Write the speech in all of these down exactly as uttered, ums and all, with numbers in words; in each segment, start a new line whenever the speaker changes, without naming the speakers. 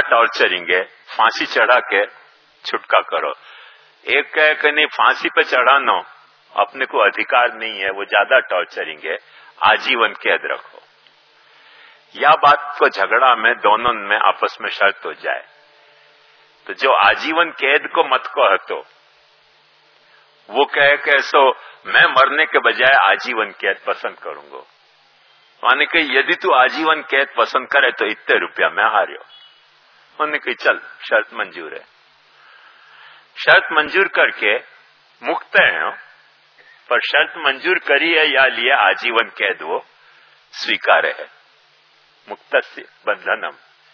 Torturing है, फांसी चढ़ा के छुटका करो। एक कहे कि नहीं फांसी पे चढ़ाना अपने को अधिकार नहीं है, वो ज्यादा टॉर्चरिंग है, आजीवन कैद रखो। या बात को झगड़ा में दोनों में आपस में शर्त हो जाए तो जो आजीवन कैद को मत कहो तो वो कहे कि सो मैं मरने के बजाय आजीवन कैद पसंद करूंगा। माने कि यदि तू आजीवन कैद पसंद करे तो इतने रुपया मैं हारियो। उन्होंने कही चल शर्त मंजूर है। शर्त मंजूर करके मुक्त है, पर शर्त मंजूर करी है या लिए आजीवन कैद वो स्वीकार है, मुक्तस्य बंधनम।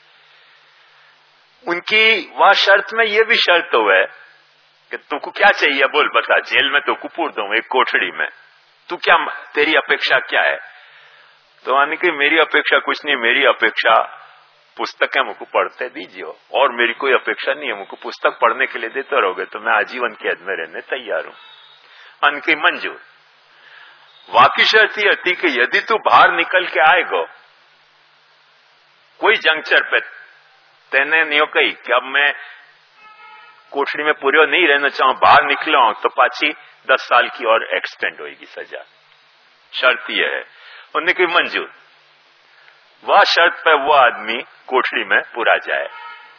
उनकी वह शर्त में ये भी शर्त हो है कि तुमको क्या चाहिए बोल बता, जेल में तो कुपूर दो एक कोठड़ी में, तू क्या तेरी अपेक्षा क्या है? तो आने की मेरी अपेक्षा कुछ नहीं, मेरी अपेक्षा पुस्तकें मुझको पढ़ते दीजिए और मेरी कोई अपेक्षा नहीं है, मुझको पुस्तक पढ़ने के लिए देते रहोगे तो मैं आजीवन कैद में रहने तैयार हूं। अनकी मंजूर। वाकी शर्त यह थी कि यदि तू बाहर निकल के आएगो कोई जंक्चर पे, तेने नहीं हो कही कि अब मैं कोठड़ी में पूरे नहीं रहना चाहूं, बाहर निकला हूं तो पाची दस साल की और एक्सटेंड होगी सजा। शर्त यह है। उन्होंने की मंजूर। वह शर्त पे वो आदमी कोठड़ी में पूरा जाए,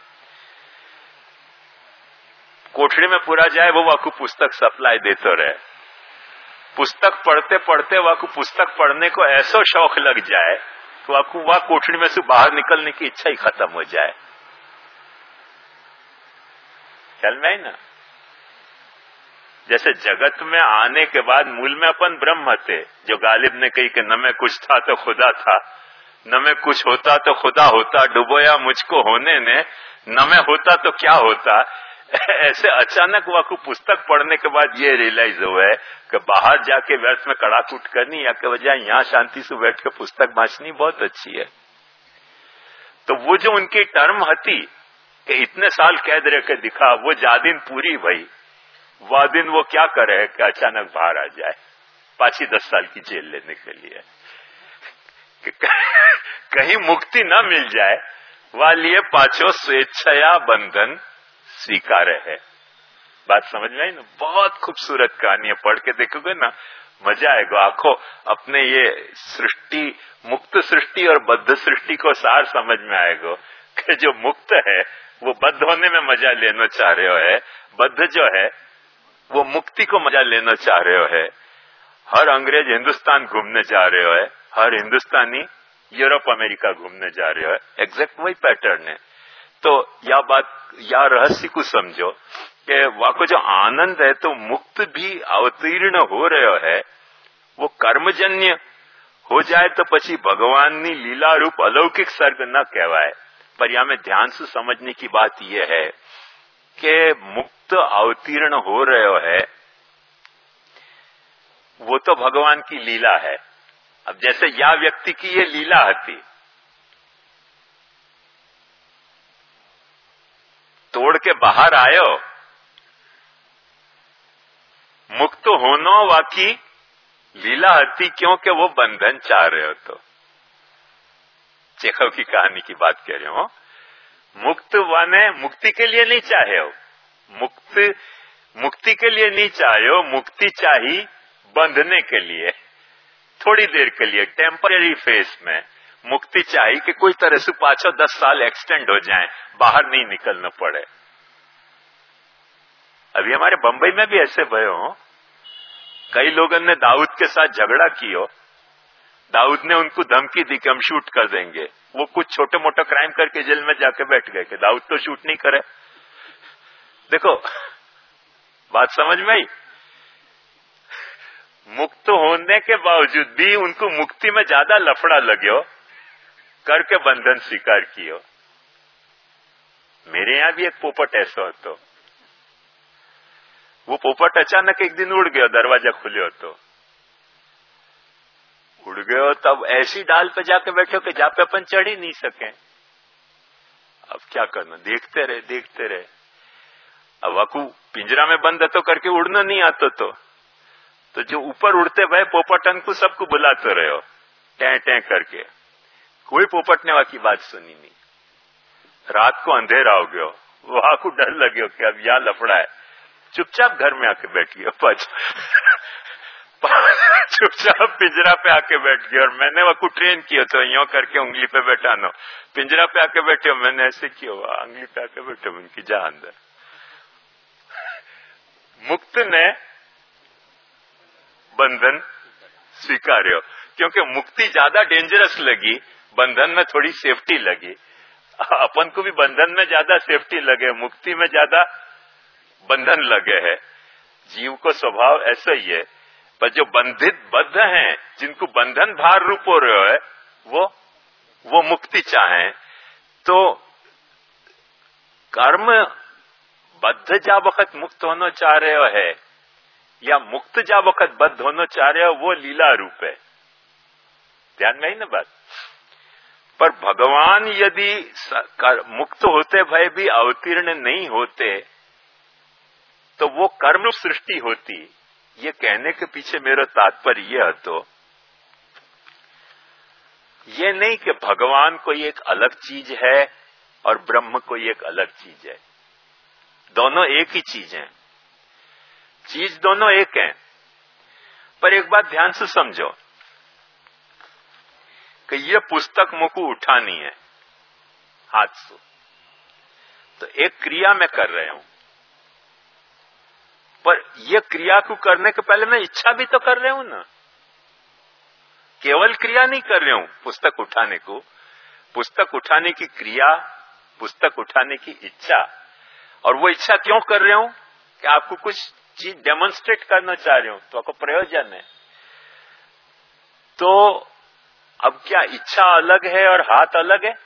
कोठड़ी में पूरा जाए, वो वाकू पुस्तक सप्लाई देते रहे। पुस्तक पढ़ते पढ़ते वाकू पुस्तक पढ़ने को ऐसा शौक लग जाए कि वाकू वह कोठड़ी में से बाहर निकलने की इच्छा ही खत्म हो जाए। ख्याल में आई ना? जैसे जगत में आने के बाद मूल में अपन ब्रह्म थे, जो गालिब ने कही कि न मैं कुछ था तो खुदा था, न मैं कुछ होता तो खुदा होता, डुबोया मुझको होने ने, न मैं होता तो क्या होता। ऐसे अचानक वाकू पुस्तक पढ़ने के बाद ये रियलाइज हुआ है कि बाहर जाके व्यर्थ में कड़ाकूट करनी या के बजाय यहाँ शांति से बैठ के पुस्तक बांचनी बहुत अच्छी है। तो वो जो उनकी टर्म हती कि इतने साल कैद रह के दिखा, वो जा दिन पूरी भई, वह दिन वो क्या करे कि अचानक बाहर आ जाए पांच दस साल की जेल लेने के लिए, कहीं मुक्ति न मिल जाए, वह लिए पांचों स्वेच्छया बंधन स्वीकार है। बात समझ में आई ना? बहुत खूबसूरत कहानी है, पढ़ के देखोगे ना मजा आएगा। आंखों अपने ये सृष्टि, मुक्त सृष्टि और बद्ध सृष्टि को सार समझ में आएगा कि जो मुक्त है वो बद्ध होने में मजा लेना चाह रहे हो है, बद्ध जो है वो मुक्ति को मजा लेना चाह रहे हो है। हर अंग्रेज हिंदुस्तान घूमने जा रहे हो है, हर हिंदुस्तानी यूरोप अमेरिका घूमने जा रहे हो है, एग्जैक्ट वही पैटर्न है। तो या बात या रहस्य को समझो कि वाको जो आनंद है तो मुक्त भी अवतीर्ण हो रहे हो है, वो कर्मजन्य हो जाए तो पछी भगवान की लीला रूप अलौकिक सर्ग न कहवाए। पर यहां में ध्यान से समझने की बात यह है कि मुक्त अवतीर्ण हो रहे हो है वो तो भगवान की लीला है। अब जैसे या व्यक्ति की ये लीला थी, तोड़ के बाहर आयो, मुक्त होनो वाकी लीला हती क्योंकि वो बंधन चाह रहे हो। तो चेखव की कहानी की बात कह रहे हो। मुक्त वाने मुक्ति के लिए नहीं चाहे हो, मुक्त मुक्ति के लिए नहीं चाहे हो, मुक्ति चाहिए बंधने के लिए, थोड़ी देर के लिए टेम्पररी फेस में मुक्ति चाहिए कि कोई तरह से पांचों दस साल एक्सटेंड हो जाएं, बाहर नहीं निकलना पड़े। अभी हमारे बंबई में भी ऐसे भय हो, कई लोगों ने दाऊद के साथ झगड़ा किया, दाऊद ने उनको धमकी दी कि हम शूट कर देंगे, वो कुछ छोटे मोटे क्राइम करके जेल में जाके बैठ गए कि दाऊद तो शूट नहीं करे। देखो बात समझ में आई? मुक्त होने के बावजूद भी उनको मुक्ति में ज्यादा लफड़ा लगे करके बंधन स्वीकार कियो। मेरे यहां भी एक पोपट ऐसा हो, तो वो पोपट अचानक एक दिन उड़ गया, दरवाजा खुले हो तो उड़ गए हो, तब ऐसी डाल पे जाके बैठे कि जहां पे अपन चढ़ ही नहीं सके। अब क्या करना, देखते रहे देखते रहे। अब वाकू पिंजरा में बंद तो करके उड़ना नहीं आता, तो तो जो ऊपर उड़ते भाई पोपटन को सबको बुलाते रहे हो टें टें करके, कोई पोपट ने वाकी बात सुनी नहीं। रात को अंधेरा हो गयो, वहां को डर लगे कि अब यहाँ लफड़ा है, चुपचाप घर में आके बैठिए, चुपचाप पिंजरा पे आके बैठ गए। और मैंने वह को ट्रेन किया तो यो करके उंगली पे बैठा नो, पिंजरा पे आके बैठे, मैंने ऐसे किया, उंगली पे आके बैठे, उनकी जा अंदर। मुक्त ने बंधन स्वीकार्यो, क्योंकि मुक्ति ज्यादा डेंजरस लगी, बंधन में थोड़ी सेफ्टी लगी। अपन को भी बंधन में ज्यादा सेफ्टी लगे, मुक्ति में ज्यादा बंधन लगे है। जीव को स्वभाव ऐसा ही है। पर जो बंधित बद्ध हैं, जिनको बंधन भार रूप हो रहे है, वो वो मुक्ति चाहें तो कर्म बद्ध जा वक्त मुक्त होना चाह रहे हो है, या मुक्त जा वक्त बद्ध होना चाह रहे हो, वो लीला रूप है। ध्यान में ही ना बात। पर भगवान यदि मुक्त होते भय भी अवतीर्ण नहीं होते तो वो कर्म सृष्टि होती। ये कहने के पीछे मेरा तात्पर्य यह तो ये नहीं कि भगवान कोई एक अलग चीज है और ब्रह्म कोई एक अलग चीज है। दोनों एक ही चीज है, चीज दोनों एक है। पर एक बात ध्यान से समझो कि ये पुस्तक मुझको उठानी है हाथ से, तो एक क्रिया मैं कर रहा हूं, पर यह क्रिया को करने के पहले मैं इच्छा भी तो कर रहा हूं ना। केवल क्रिया नहीं कर रहा हूं पुस्तक उठाने को, पुस्तक उठाने की क्रिया, पुस्तक उठाने की इच्छा। और वो इच्छा क्यों कर रहा हूं कि आपको कुछ चीज डेमोन्स्ट्रेट करना चाह रहा हूं, तो आपको प्रयोजन है। तो अब क्या इच्छा अलग है और हाथ अलग है?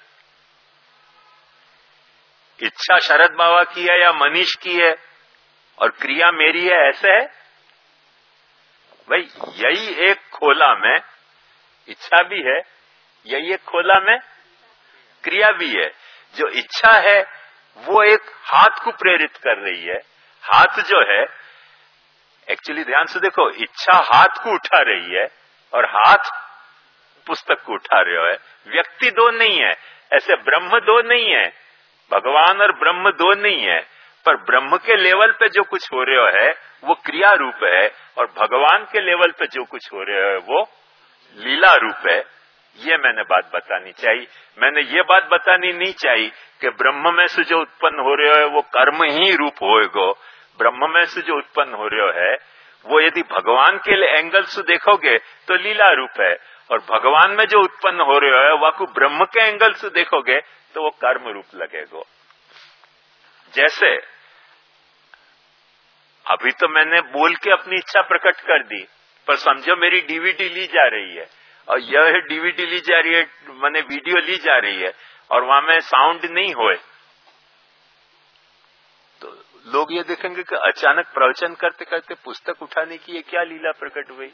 इच्छा शरद बाबा की है या मनीष की है और क्रिया मेरी है, ऐसे है भाई? यही एक खोला में इच्छा भी है, यही एक खोला में क्रिया भी है। जो इच्छा है वो एक हाथ को प्रेरित कर रही है। हाथ जो है, एक्चुअली ध्यान से देखो, इच्छा हाथ को उठा रही है और हाथ पुस्तक को उठा रहे है। व्यक्ति दो नहीं है, ऐसे ब्रह्म दो नहीं है, भगवान और ब्रह्म दो नहीं है। पर ब्रह्म के लेवल पे जो कुछ हो रहा है वो क्रिया रूप है, और भगवान के लेवल पे जो कुछ हो रहा है वो लीला रूप है। ये मैंने बात बतानी चाहिए। मैंने ये बात बतानी नहीं चाहिए कि ब्रह्म में से जो उत्पन्न हो रहा है वो कर्म ही रूप होएगो। ब्रह्म में से जो उत्पन्न हो रहा है वो यदि भगवान के एंगल से देखोगे तो लीला रूप है, और भगवान में जो उत्पन्न हो रहा है वह को ब्रह्म के एंगल से देखोगे तो वो कर्म रूप लगेगा। जैसे अभी तो मैंने बोल के अपनी इच्छा प्रकट कर दी, पर समझो मेरी डीवीडी ली जा रही है, और यह डीवीडी ली जा रही है, मैंने वीडियो ली जा रही है, और वहां में साउंड नहीं होए, तो लोग ये देखेंगे कि अचानक प्रवचन करते करते पुस्तक उठाने की ये क्या लीला प्रकट हुई।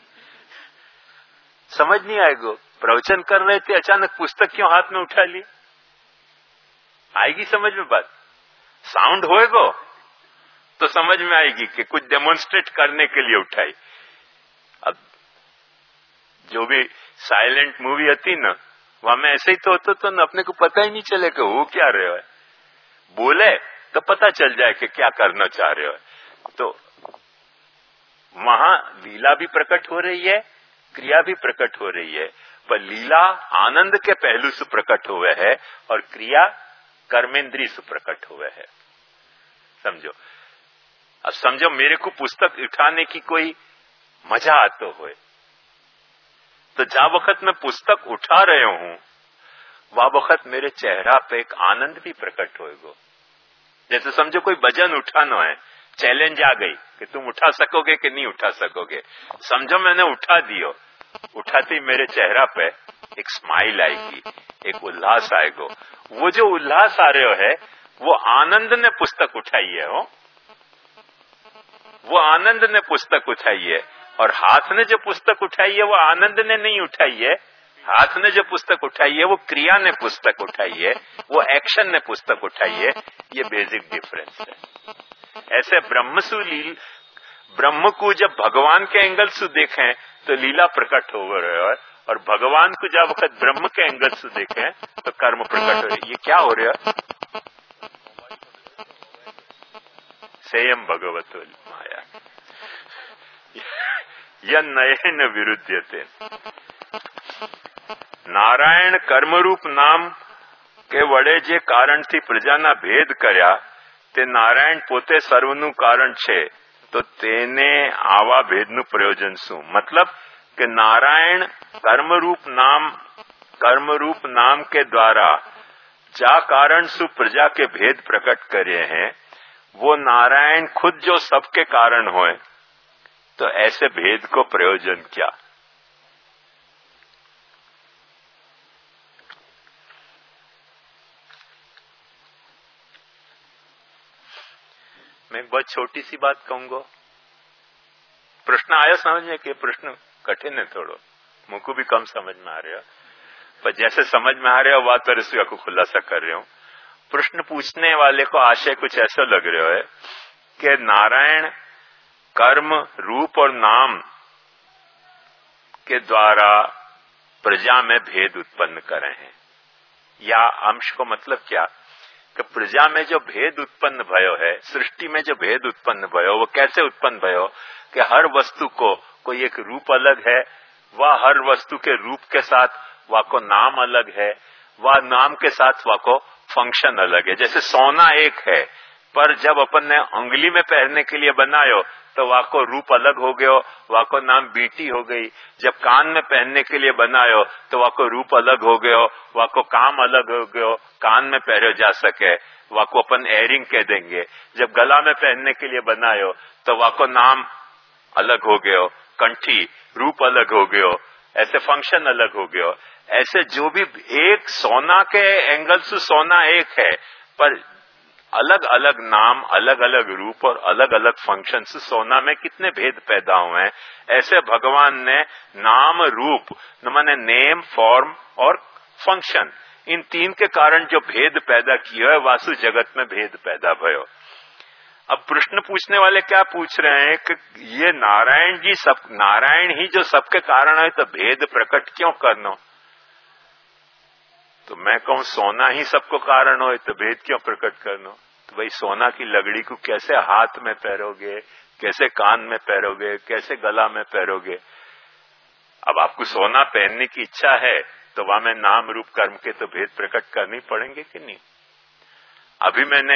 समझ नहीं आएगा। प्रवचन कर रहे थे, अचानक पुस्तक क्यों हाथ में उठा ली? आएगी समझ में बात? साउंड होएगा तो समझ में आएगी कि कुछ डेमोन्स्ट्रेट करने के लिए उठाई। अब जो भी साइलेंट मूवी होती ना, वहां में ऐसे ही तो होता तो न, अपने को पता ही नहीं चले कि वो क्या रहे हो। बोले तो पता चल जाए कि क्या करना चाह रहे हो। तो वहां लीला भी प्रकट हो रही है, क्रिया भी प्रकट हो रही है, पर लीला आनंद के पहलू से प्रकट हुए है और क्रिया कर्मेंद्री से प्रकट हुए है। समझो। अब समझो मेरे को पुस्तक उठाने की कोई मजा आते हुए, तो जा वक्त मैं पुस्तक उठा रहे हूं वह वक्त मेरे चेहरा पे एक आनंद भी प्रकट होएगा। जैसे समझो कोई वजन उठाना है, चैलेंज आ गई कि तुम उठा सकोगे कि नहीं उठा सकोगे। समझो मैंने उठा दियो, उठाते ही मेरे चेहरा पे एक स्माइल आएगी, एक उल्लास आएगा। वो जो उल्लास आ रहे है वो आनंद ने पुस्तक उठाई है। हो वो आनंद ने पुस्तक उठाई है, और हाथ ने जो पुस्तक उठाई है वो आनंद ने नहीं उठाई है। हाथ ने जो पुस्तक उठाई है वो क्रिया ने पुस्तक उठाई है, वो एक्शन ने पुस्तक उठाई है। ये बेसिक डिफरेंस है। ऐसे ब्रह्म सु लील ब्रह्म को जब भगवान के एंगल से देखें तो लीला प्रकट हो रहे है, और भगवान को जब वक्त ब्रह्म के एंगल से देखें तो कर्म प्रकट हो रही। ये क्या हो रहा? सेयम भगवतो माया यह नयन विरुद्धते। नारायण कर्मरूप नाम કે વડે જે કારણથી પ્રજાના ભેદ કર્યા તે નારાયણ પોતે સર્વનું કારણ છે, તો તેને આવા ભેદનું પ્રયોજન શું? मतलब कि नारायण कर्मरूप नाम कर्मरूप नाम के द्वारा जा कारण सु प्रजा के भेद प्रकट करे हैं, वो नारायण खुद जो सबके कारण होए, तो ऐसे भेद को प्रयोजन क्या? मैं एक बहुत छोटी सी बात कहूंगा। प्रश्न आया समझ में कि प्रश्न कठिन है थोड़ो, मुझको भी कम समझ में आ रहा है, पर जैसे समझ में आ रहा है बात तरह को खुलासा कर रहा हूं। प्रश्न पूछने वाले को आशय कुछ ऐसा लग रहा है कि नारायण कर्म रूप और नाम के द्वारा प्रजा में भेद उत्पन्न कर रहे हैं, या अंश को मतलब क्या कि प्रजा में जो भेद उत्पन्न भयो है, सृष्टि में जो भेद उत्पन्न भयो, वो कैसे उत्पन्न भयो कि हर वस्तु को कोई एक रूप अलग है, वह हर वस्तु के रूप के साथ वह को नाम अलग है, वह नाम के साथ वह को फंक्शन अलग है। जैसे सोना एक है, पर जब अपन ने उंगली में पहनने के लिए बनायो तो वह को रूप अलग हो गयो, वह को नाम बीटी हो गई। जब कान में पहनने के लिए बनायो तो वह को रूप अलग हो गयो, वह को काम अलग हो गयो, कान में पहनो जा सके, वह को अपन एयरिंग कह देंगे। जब गला में पहनने के लिए बनायो तो वह को नाम अलग हो गयो, कंठी रूप अलग हो गयो, ऐसे फंक्शन अलग हो गयो। ऐसे जो भी एक सोना के एंगल से सोना एक है, पर अलग अलग नाम, अलग अलग रूप और अलग अलग फंक्शन से सोना में कितने भेद पैदा हुए हैं। ऐसे भगवान ने नाम रूप माने नेम, फॉर्म और फंक्शन, इन तीन के कारण जो भेद पैदा किया है, वासु जगत में भेद पैदा भयो। अब प्रश्न पूछने वाले क्या पूछ रहे हैं कि ये नारायण जी सब, नारायण ही जो सबके कारण है, तो भेद प्रकट क्यों करना? तो मैं कहूं सोना ही सबको कारण हो तो भेद क्यों प्रकट करना? तो भाई सोना की लगड़ी को कैसे हाथ में पहरोगे, कैसे कान में पहरोगे, कैसे गला में पहरोगे? अब आपको सोना पहनने की इच्छा है तो वहां में नाम रूप कर्म के तो भेद प्रकट करने पड़ेंगे कि नहीं? अभी मैंने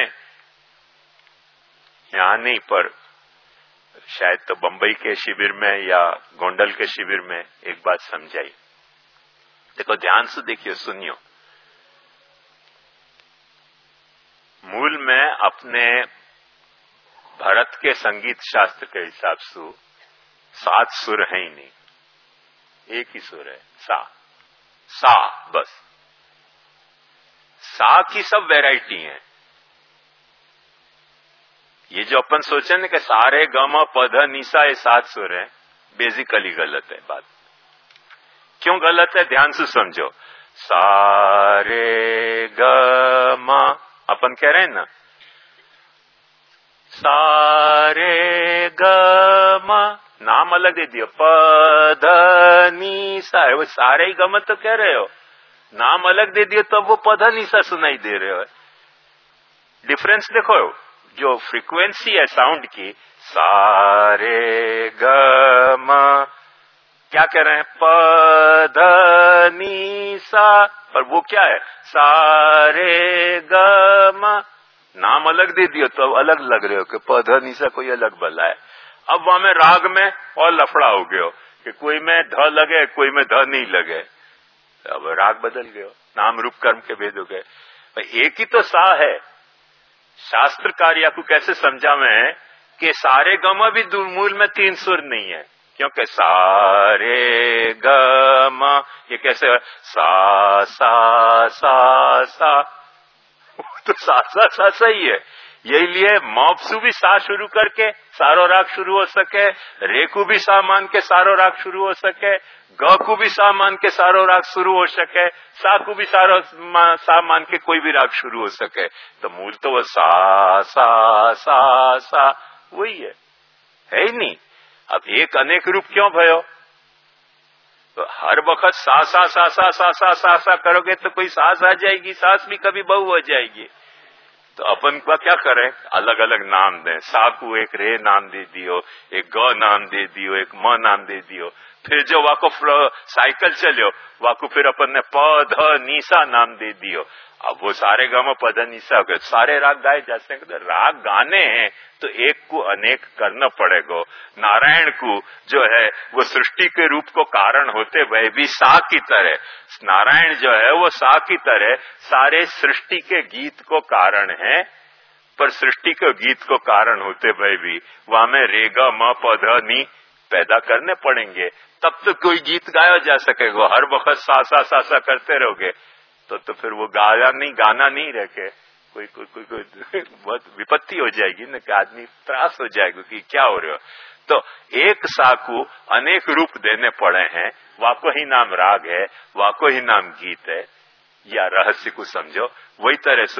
यहां नहीं, पर शायद तो बंबई के शिविर में या गोंडल के शिविर में एक बात समझाई। देखो ध्यान से देखिए, सुनियो। मूल में अपने भरत के संगीत शास्त्र के हिसाब से सात सुर है ही नहीं, एक ही सुर है, सा सा बस। सा की सब वैरायटी है। ये जो अपन सोचे ना कि सारे गम पध निशा ये सात सुर है, बेसिकली गलत है बात। क्यों गलत है? ध्यान से समझो। सारे गम अपन कह रहे हैं ना, सारे गम नाम अलग दे दियो, पध निशा, वो सारे ही गम तो कह रहे हो, नाम अलग दे दियो तो वो पध निशा सुनाई दे रहे हो। डिफरेंस देखो, जो फ्रीक्वेंसी है साउंड की, सारे गम क्या कह रहे हैं? पध निशा, पर वो क्या है? सारे गम, नाम अलग दे दियो तो अलग लग रहे हो कि पध निशा कोई अलग बला है। अब वहां में राग में और लफड़ा हो गयो कि कोई में ध लगे, कोई में ध नहीं लगे, अब राग बदल गयो, नाम रूप कर्म के भेद हो गए। भाई एक ही तो सा है। शास्त्र कार्य को कैसे समझावे कि सारे गम भी मूल में तीन सुर नहीं है, क्योंकि सारे गम ये कैसे है? सा सा सा सा, तो सा सा सा सही है। यही लिए मॉपसू भी सा शुरू करके सारो राग शुरू हो सके, रेकू भी सा मान के सारो राग शुरू हो सके, ग को भी सा मान के सारो राग शुरू हो सके, सा को भी सारो मा, सा मान के कोई भी राग शुरू हो सके। तो मूल तो वो सा सा सा सा वही है, है ही नहीं। अब एक अनेक रूप क्यों भयो? तो हर वक्त सा सा सा सा सा सा सा सा करोगे तो कोई सास आ जाएगी, सास भी कभी बहू हो जाएगी। तो अपन का क्या करें, अलग अलग नाम दें। सा को एक रे नाम दे दियो, एक ग नाम दे दियो, एक म नाम दे दियो। फिर जो वाको साइकिल चलियो वाको फिर अपन ने प ध नीसा नाम दे दियो। अब वो सारे गाँव पद निशा हो गए, सारे राग गाए जा सकते। तो राग गाने हैं तो एक को अनेक करना पड़ेगा। नारायण को जो है वो सृष्टि के रूप को कारण होते हुए भी सा की तरह, नारायण जो है वो सा की तरह सारे सृष्टि के गीत को कारण है, पर सृष्टि के गीत को कारण होते हुए भी वहां में रेगा म पध नी पैदा करने पड़ेंगे, तब तो कोई गीत गाया जा सकेगा। हर वक्त सा सा सा सा करते रहोगे तो तो फिर वो गाया नहीं, गाना नहीं रखे, कोई कोई कोई, कोई बहुत विपत्ति हो जाएगी ना, कि आदमी त्रास हो जाएगा कि क्या हो रहे हो। तो एक सा को अनेक रूप देने पड़े हैं, वाको ही नाम राग है, वाको ही नाम गीत है, या रहस्य को समझो। वही तरह से